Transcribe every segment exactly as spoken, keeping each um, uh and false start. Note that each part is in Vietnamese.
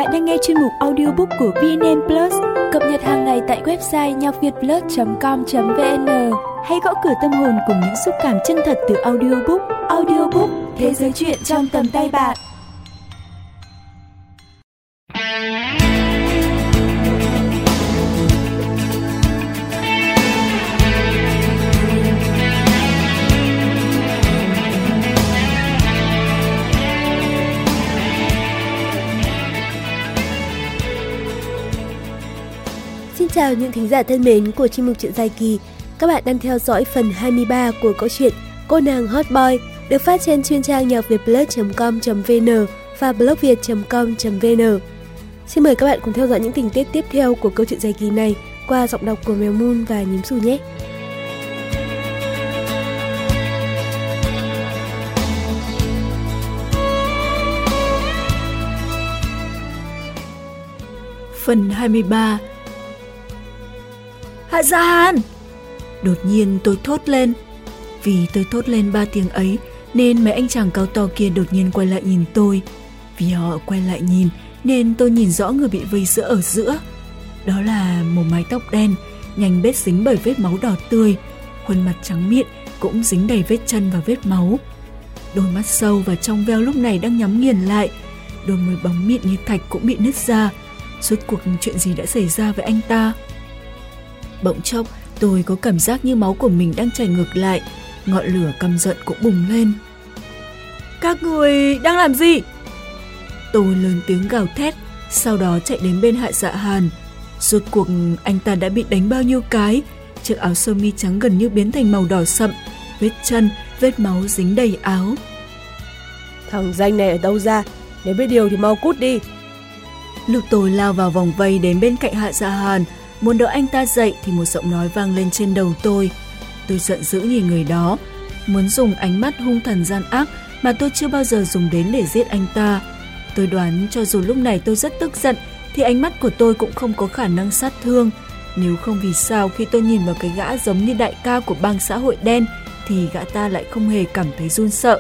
Bạn đang nghe chuyên mục audiobook của vê en en Plus, cập nhật hàng ngày tại website nhacvietplus chấm com chấm vn. Hãy gõ cửa tâm hồn cùng những xúc cảm chân thật từ audiobook. Audiobook, thế giới truyện trong tầm tay bạn. Xin chào những thính giả thân mến của chuyên mục Chuyện Dài Kỳ. Các bạn đang theo dõi phần hai mươi ba của câu chuyện Cô nàng hot boy được phát trên chuyên trang nhacvietplus chấm com chấm vn và blogviet chấm com chấm vn. Xin mời các bạn cùng theo dõi những tình tiết tiếp theo của câu chuyện dài kỳ này qua giọng đọc của Mèo Moon và Nhím Xù nhé. Phần hai mươi ba. Hạ Dạ Hàn! Đột nhiên tôi thốt lên. Vì tôi thốt lên ba tiếng ấy nên mấy anh chàng cao to kia đột nhiên quay lại nhìn tôi. Vì họ quay lại nhìn nên tôi nhìn rõ người bị vây giữa ở giữa. Đó là một mái tóc đen, nhanh bết dính bởi vết máu đỏ tươi. Khuôn mặt trắng mịn cũng dính đầy vết chân và vết máu. Đôi mắt sâu và trong veo lúc này đang nhắm nghiền lại. Đôi môi bóng mịn như thạch cũng bị nứt ra. Suốt cuộc chuyện gì đã xảy ra với anh ta? Bỗng chốc tôi có cảm giác như máu của mình đang chảy ngược lại. Ngọn lửa căm giận cũng bùng lên. Các người đang làm gì? Tôi lớn tiếng gào thét, sau đó chạy đến bên Hạ Dạ Hàn. Rốt cuộc anh ta đã bị đánh bao nhiêu cái. Chiếc áo sơ mi trắng gần như biến thành màu đỏ sậm. Vết chân, vết máu dính đầy áo. Thằng danh này ở đâu ra? Nếu biết điều thì mau cút đi. Lúc tôi lao vào vòng vây đến bên cạnh Hạ Dạ Hàn, muốn đỡ anh ta dậy thì một giọng nói vang lên trên đầu tôi. Tôi giận dữ nhìn người đó, muốn dùng ánh mắt hung thần gian ác mà tôi chưa bao giờ dùng đến để giết anh ta. Tôi đoán cho dù lúc này tôi rất tức giận thì ánh mắt của tôi cũng không có khả năng sát thương. Nếu không vì sao khi tôi nhìn vào cái gã giống như đại ca của bang xã hội đen thì gã ta lại không hề cảm thấy run sợ.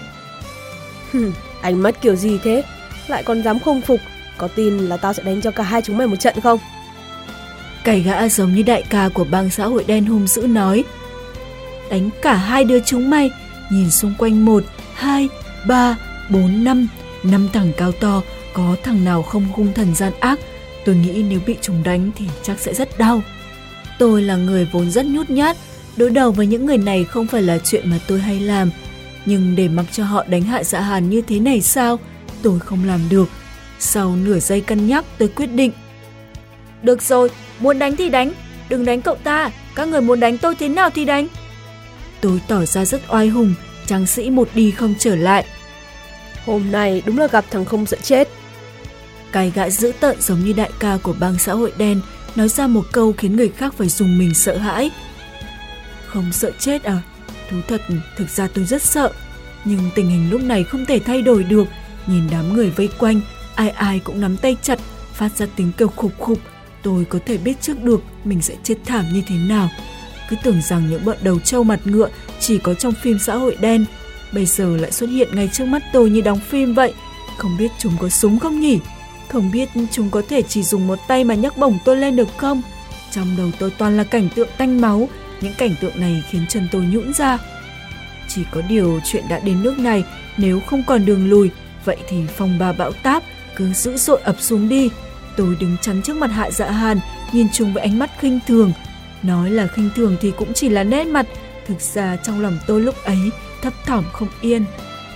Hừm, ánh mắt kiểu gì thế? Lại còn dám không phục. Có tin là tao sẽ đánh cho cả hai chúng mày một trận không? Cái gã giống như đại ca của bang xã hội đen hung dữ nói. Đánh cả hai đứa chúng mày. Nhìn xung quanh một, hai, ba, bốn, năm. Năm thằng cao to, có thằng nào không hung thần gian ác. Tôi nghĩ nếu bị chúng đánh thì chắc sẽ rất đau. Tôi là người vốn rất nhút nhát. Đối đầu với những người này không phải là chuyện mà tôi hay làm. Nhưng để mặc cho họ đánh Hạ Dạ Hàn như thế này sao? Tôi không làm được. Sau nửa giây cân nhắc tôi quyết định. Được rồi, muốn đánh thì đánh. Đừng đánh cậu ta. Các người muốn đánh tôi thế nào thì đánh. Tôi tỏ ra rất oai hùng. Tráng sĩ một đi không trở lại. Hôm nay đúng là gặp thằng không sợ chết. Cái gã dữ tợn giống như đại ca của bang xã hội đen nói ra một câu khiến người khác phải dùng mình sợ hãi. Không sợ chết à? Thú thật, thực ra tôi rất sợ. Nhưng tình hình lúc này không thể thay đổi được. Nhìn đám người vây quanh, ai ai cũng nắm tay chặt, phát ra tiếng kêu khục khục. Tôi có thể biết trước được mình sẽ chết thảm như thế nào. Cứ tưởng rằng những bọn đầu trâu mặt ngựa chỉ có trong phim xã hội đen, bây giờ lại xuất hiện ngay trước mắt tôi như đóng phim vậy. Không biết chúng có súng không nhỉ? Không biết chúng có thể chỉ dùng một tay mà nhấc bổng tôi lên được không? Trong đầu tôi toàn là cảnh tượng tanh máu. Những cảnh tượng này khiến chân tôi nhũn ra. Chỉ có điều chuyện đã đến nước này, nếu không còn đường lùi, vậy thì phong ba bão táp cứ dữ dội ập xuống đi. Tôi đứng chắn trước mặt Hạ Dạ Hàn, nhìn chúng với ánh mắt khinh thường. Nói là khinh thường thì cũng chỉ là nét mặt. Thực ra trong lòng tôi lúc ấy thấp thỏm không yên.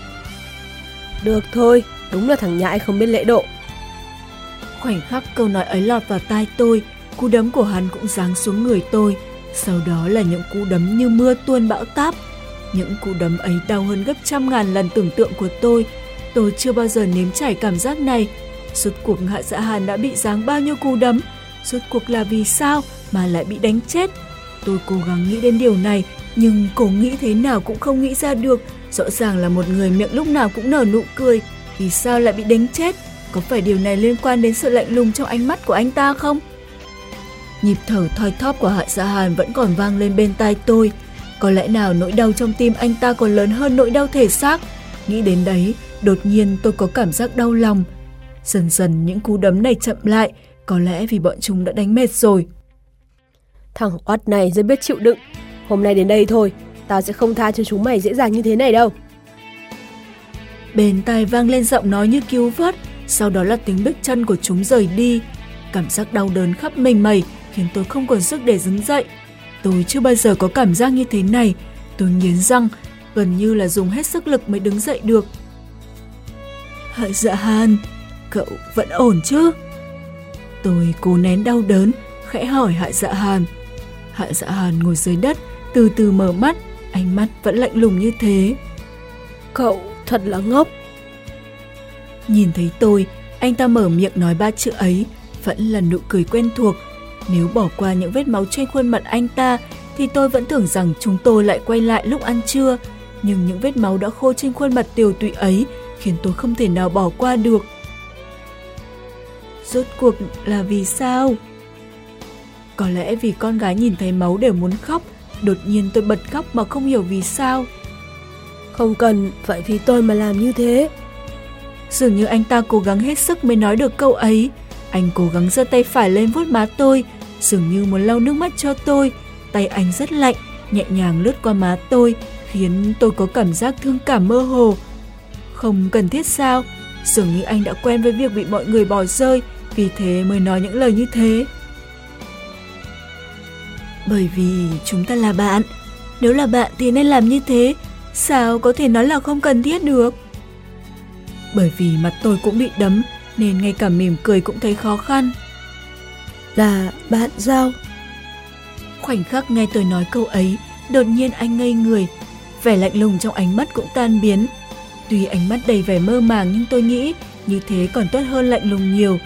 Được thôi, đúng là thằng nhãi không biết lễ độ. Khoảnh khắc câu nói ấy lọt vào tai tôi, cú đấm của hắn cũng giáng xuống người tôi. Sau đó là những cú đấm như mưa tuôn bão táp. Những cú đấm ấy đau hơn gấp trăm ngàn lần tưởng tượng của tôi. Tôi chưa bao giờ nếm trải cảm giác này. Suốt cuộc Hạ Dạ Hàn đã bị giáng bao nhiêu cú đấm? Suốt cuộc là vì sao mà lại bị đánh chết? Tôi cố gắng nghĩ đến điều này, nhưng cố nghĩ thế nào cũng không nghĩ ra được. Rõ ràng là một người miệng lúc nào cũng nở nụ cười. Vì sao lại bị đánh chết? Có phải điều này liên quan đến sự lạnh lùng trong ánh mắt của anh ta không? Nhịp thở thoi thóp của Hạ Dạ Hàn vẫn còn vang lên bên tai tôi. Có lẽ nào nỗi đau trong tim anh ta còn lớn hơn nỗi đau thể xác? Nghĩ đến đấy, đột nhiên tôi có cảm giác đau lòng. Dần dần những cú đấm này chậm lại, có lẽ vì bọn chúng đã đánh mệt rồi. Thằng oắt này rất biết chịu đựng. Hôm nay đến đây thôi, tao sẽ không tha cho chúng mày dễ dàng như thế này đâu. Bên tai vang lên giọng nói như cứu vớt, sau đó là tiếng bước chân của chúng rời đi. Cảm giác đau đớn khắp mình mẩy khiến tôi không còn sức để đứng dậy. Tôi chưa bao giờ có cảm giác như thế này. Tôi nghiến răng, gần như là dùng hết sức lực mới đứng dậy được. Hạ Dạ Hàn, cậu vẫn ổn chứ? Tôi cố nén đau đớn, khẽ hỏi Hạ Dạ Hàn. Hạ Dạ Hàn ngồi dưới đất, từ từ mở mắt, ánh mắt vẫn lạnh lùng như thế. Cậu thật là ngốc. Nhìn thấy tôi, anh ta mở miệng nói ba chữ ấy, vẫn là nụ cười quen thuộc. Nếu bỏ qua những vết máu trên khuôn mặt anh ta, thì tôi vẫn tưởng rằng chúng tôi lại quay lại lúc ăn trưa. Nhưng những vết máu đã khô trên khuôn mặt tiều tụy ấy khiến tôi không thể nào bỏ qua được. Rốt cuộc là vì sao? Có lẽ vì con gái nhìn thấy máu đều muốn khóc, đột nhiên tôi bật khóc mà không hiểu vì sao. Không cần phải vì tôi mà làm như thế. Dường như anh ta cố gắng hết sức mới nói được câu ấy. Anh cố gắng giơ tay phải lên vuốt má tôi, dường như muốn lau nước mắt cho tôi. Tay anh rất lạnh, nhẹ nhàng lướt qua má tôi, khiến tôi có cảm giác thương cảm mơ hồ. Không cần thiết sao? Dường như anh đã quen với việc bị mọi người bỏ rơi, vì thế mới nói những lời như thế. Bởi vì chúng ta là bạn. Nếu là bạn thì nên làm như thế. Sao có thể nói là không cần thiết được? Bởi vì mặt tôi cũng bị đấm, nên ngay cả mỉm cười cũng thấy khó khăn. Là bạn sao? Khoảnh khắc nghe tôi nói câu ấy, đột nhiên anh ngây người. Vẻ lạnh lùng trong ánh mắt cũng tan biến. Tuy ánh mắt đầy vẻ mơ màng nhưng tôi nghĩ như thế còn tốt hơn lạnh lùng nhiều.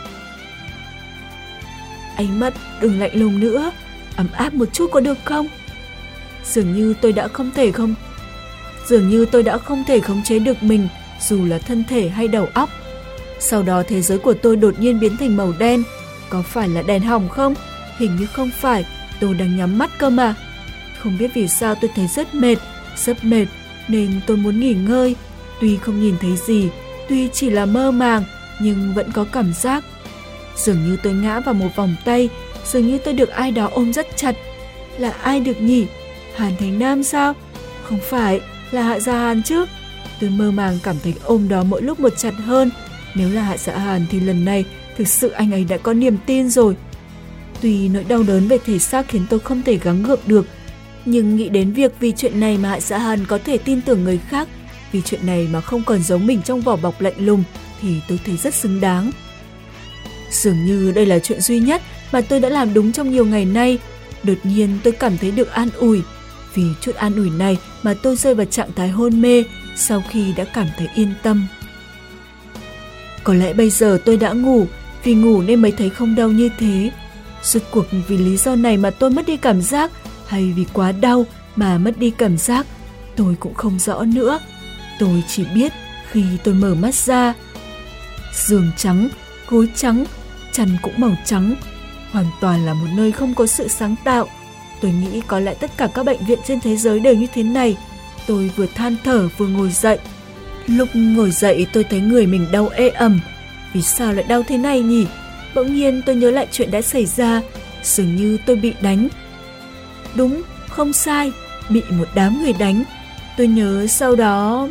Ánh mắt đừng lạnh lùng nữa, ấm áp một chút có được không? Dường như tôi đã không thể không Dường như tôi đã không thể khống chế được mình, dù là thân thể hay đầu óc. Sau đó thế giới của tôi đột nhiên biến thành màu đen. Có phải là đèn hỏng không? Hình như không phải, tôi đang nhắm mắt cơ mà. Không biết vì sao tôi thấy rất mệt, rất mệt, nên tôi muốn nghỉ ngơi. Tuy không nhìn thấy gì, tuy chỉ là mơ màng, nhưng vẫn có cảm giác. Dường như tôi ngã vào một vòng tay, dường như tôi được ai đó ôm rất chặt. Là ai được nhỉ? Hàn Thành Nam sao? Không phải, là Hạ Dạ Hàn chứ? Tôi mơ màng cảm thấy ôm đó mỗi lúc một chặt hơn. Nếu là Hạ Dạ Hàn thì lần này thực sự anh ấy đã có niềm tin rồi. Tuy nỗi đau đớn về thể xác khiến tôi không thể gắng gượng được, nhưng nghĩ đến việc vì chuyện này mà Hạ Dạ Hàn có thể tin tưởng người khác, vì chuyện này mà không còn giấu mình trong vỏ bọc lạnh lùng, thì tôi thấy rất xứng đáng. Dường như đây là chuyện duy nhất mà tôi đã làm đúng trong nhiều ngày nay. Đột nhiên tôi cảm thấy được an ủi. Vì chút an ủi này mà tôi rơi vào trạng thái hôn mê sau khi đã cảm thấy yên tâm. Có lẽ bây giờ tôi đã ngủ, vì ngủ nên mới thấy không đau như thế. Rốt cuộc vì lý do này mà tôi mất đi cảm giác, hay vì quá đau mà mất đi cảm giác, tôi cũng không rõ nữa. Tôi chỉ biết khi tôi mở mắt ra, giường trắng, gối trắng, chăn cũng màu trắng, hoàn toàn là một nơi không có sự sáng tạo. Tôi nghĩ có lẽ tất cả các bệnh viện trên thế giới đều như thế này. Tôi vừa than thở vừa ngồi dậy. Lúc ngồi dậy tôi thấy người mình đau ê ẩm. Vì sao lại đau thế này nhỉ? Bỗng nhiên tôi nhớ lại chuyện đã xảy ra. Dường như tôi bị đánh. Đúng, không sai, bị một đám người đánh. Tôi nhớ sau đó...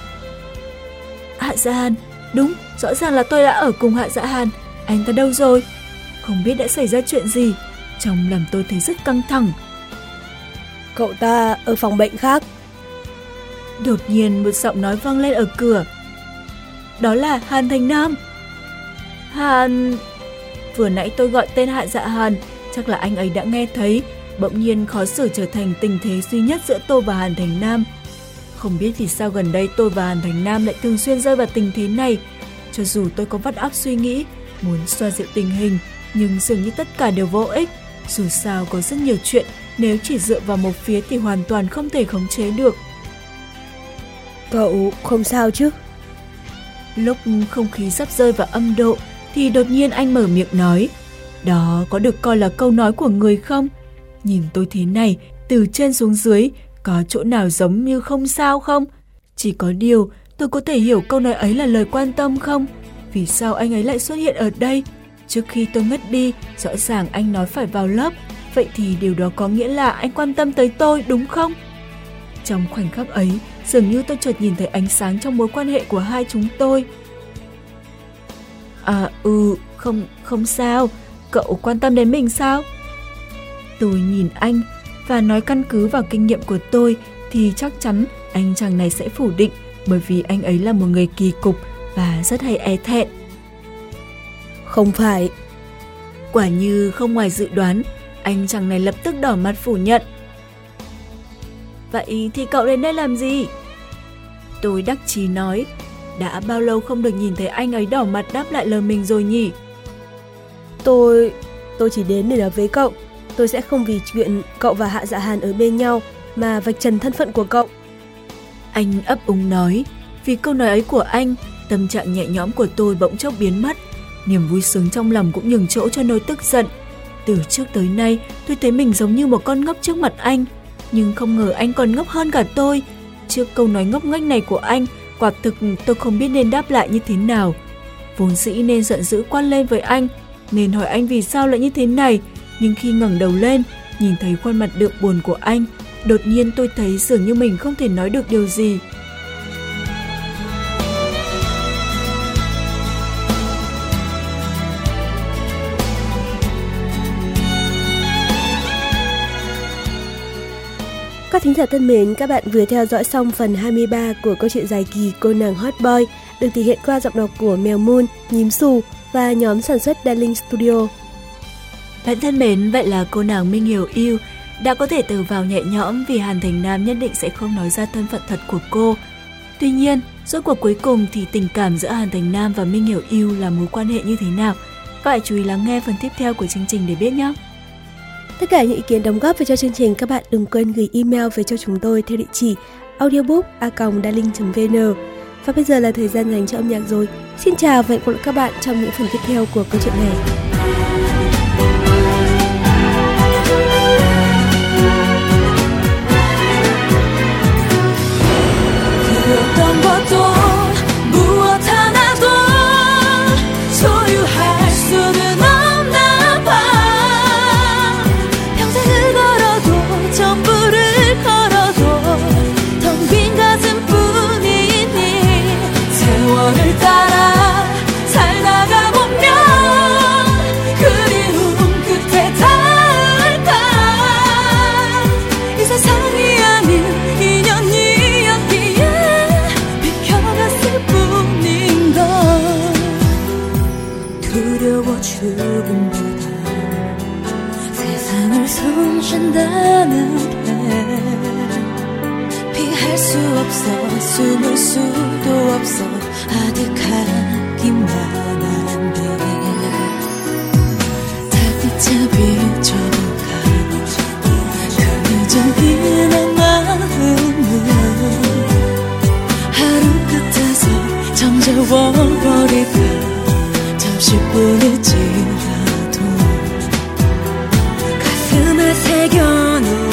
Hạ Dạ Hàn, đúng, rõ ràng là tôi đã ở cùng Hạ Dạ Hàn. Anh ta đâu rồi? Không biết đã xảy ra chuyện gì. Trong lòng tôi thấy rất căng thẳng. Cậu ta ở phòng bệnh khác. Đột nhiên một giọng nói vang lên ở cửa. Đó là Hàn Thành Nam. Hàn... Vừa nãy tôi gọi tên Hạ Dạ Hàn, chắc là anh ấy đã nghe thấy. Bỗng nhiên khó xử trở thành tình thế duy nhất giữa tôi và Hàn Thành Nam. Không biết vì sao gần đây tôi và Hàn Thành Nam lại thường xuyên rơi vào tình thế này. Cho dù tôi có vắt óc suy nghĩ, muốn xoa dịu tình hình, nhưng dường như tất cả đều vô ích. Dù sao có rất nhiều chuyện, nếu chỉ dựa vào một phía thì hoàn toàn không thể khống chế được. Cậu không sao chứ? Lúc không khí sắp rơi vào âm độ, thì đột nhiên anh mở miệng nói. Đó có được coi là câu nói của người không? Nhìn tôi thế này, từ trên xuống dưới, có chỗ nào giống như không sao không? Chỉ có điều, tôi có thể hiểu câu nói ấy là lời quan tâm không? Vì sao anh ấy lại xuất hiện ở đây? Trước khi tôi ngất đi, rõ ràng anh nói phải vào lớp. Vậy thì điều đó có nghĩa là anh quan tâm tới tôi, đúng không? Trong khoảnh khắc ấy, dường như tôi chợt nhìn thấy ánh sáng trong mối quan hệ của hai chúng tôi. À ừ, không, không sao. Cậu quan tâm đến mình sao? Tôi nhìn anh và nói căn cứ vào kinh nghiệm của tôi thì chắc chắn anh chàng này sẽ phủ định, bởi vì anh ấy là một người kỳ cục và rất hay e thẹn. Không phải. Quả như không ngoài dự đoán, anh chàng này lập tức đỏ mặt phủ nhận. Vậy thì cậu đến đây làm gì? Tôi đắc chí nói. Đã bao lâu không được nhìn thấy anh ấy đỏ mặt đáp lại lời mình rồi nhỉ? Tôi... tôi chỉ đến để nói với cậu. Tôi sẽ không vì chuyện cậu và Hạ Dạ Hàn ở bên nhau mà vạch trần thân phận của cậu. Anh ấp úng nói. Vì câu nói ấy của anh, tâm trạng nhẹ nhõm của tôi bỗng chốc biến mất. Niềm vui sướng trong lòng cũng nhường chỗ cho nỗi tức giận. Từ trước tới nay, tôi thấy mình giống như một con ngốc trước mặt anh. Nhưng không ngờ anh còn ngốc hơn cả tôi. Trước câu nói ngốc nghếch này của anh, quả thực tôi không biết nên đáp lại như thế nào. Vốn dĩ nên giận dữ quát lên với anh, nên hỏi anh vì sao lại như thế này. Nhưng khi ngẩng đầu lên, nhìn thấy khuôn mặt đượm buồn của anh, đột nhiên tôi thấy dường như mình không thể nói được điều gì. Các thính giả thân mến, các bạn vừa theo dõi xong phần hai mươi ba của câu chuyện dài kỳ Cô nàng Hot Boy, được thể hiện qua giọng đọc của Mèo Moon, Nhím Xù và nhóm sản xuất Darling Studio. Bạn thân mến, vậy là cô nàng Minh Hiểu yêu đã có thể từ vào nhẹ nhõm vì Hàn Thành Nam nhất định sẽ không nói ra thân phận thật của cô. Tuy nhiên, rốt cuộc cuối cùng thì tình cảm giữa Hàn Thành Nam và Minh Hiểu yêu là mối quan hệ như thế nào? Các bạn chú ý lắng nghe phần tiếp theo của chương trình để biết nhé! Tất cả những ý kiến đóng góp về cho chương trình, các bạn đừng quên gửi email về cho chúng tôi theo địa chỉ audiobook a còng darling chấm vn. Và bây giờ là thời gian dành cho âm nhạc rồi. Xin chào và hẹn gặp lại các bạn trong những phần tiếp theo của câu chuyện này. 피할 수 없어 숨을 수도 없어 아득하기만 한데 달빛에 비춰가 그저 그냥 마음은 하루 끝에서 잠재워버릴까 잠시뿐일지라도 가슴에 새겨놓은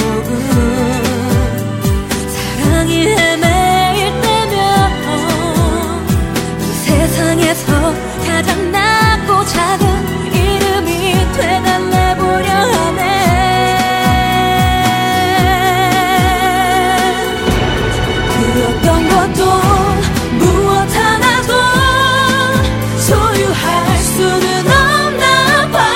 사랑이 헤매일 때면 이 세상에서 가장 낮고 작은 이름이 되달래보려 하네. 그 어떤 것도 무엇 하나도 소유할 수는 없나 봐.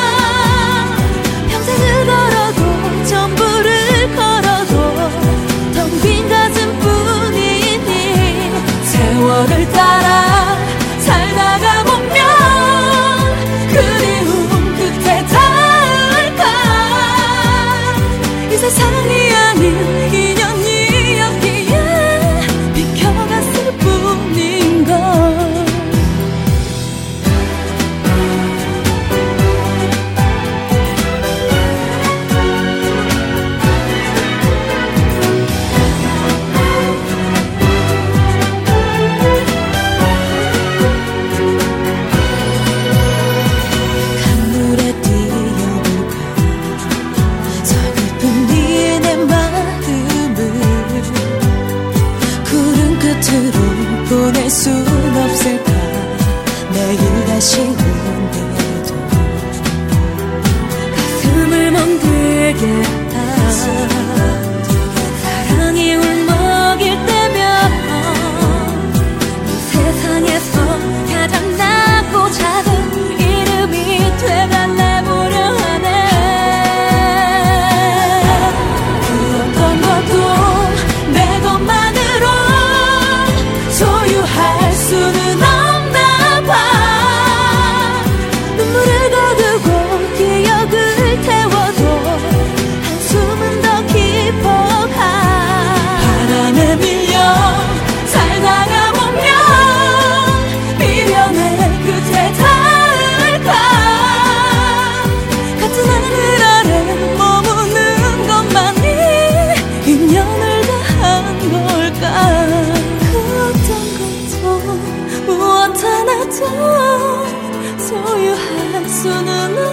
평생을 걸어도 전부를 걸어도 텅 빈 가슴뿐이니 세월을 따라 살다가 보면 그리움 끝에 닿을까. 이 세상이 아닌 인연이었기에 비켜갔을 뿐인걸. 강물에 뛰어볼까 서글픈 니네 마음을 구름 끝으로 보낼 순 없을까. 내 천년을 다한 걸까. 그 어떤 것도 무엇 하나도 소유할 수는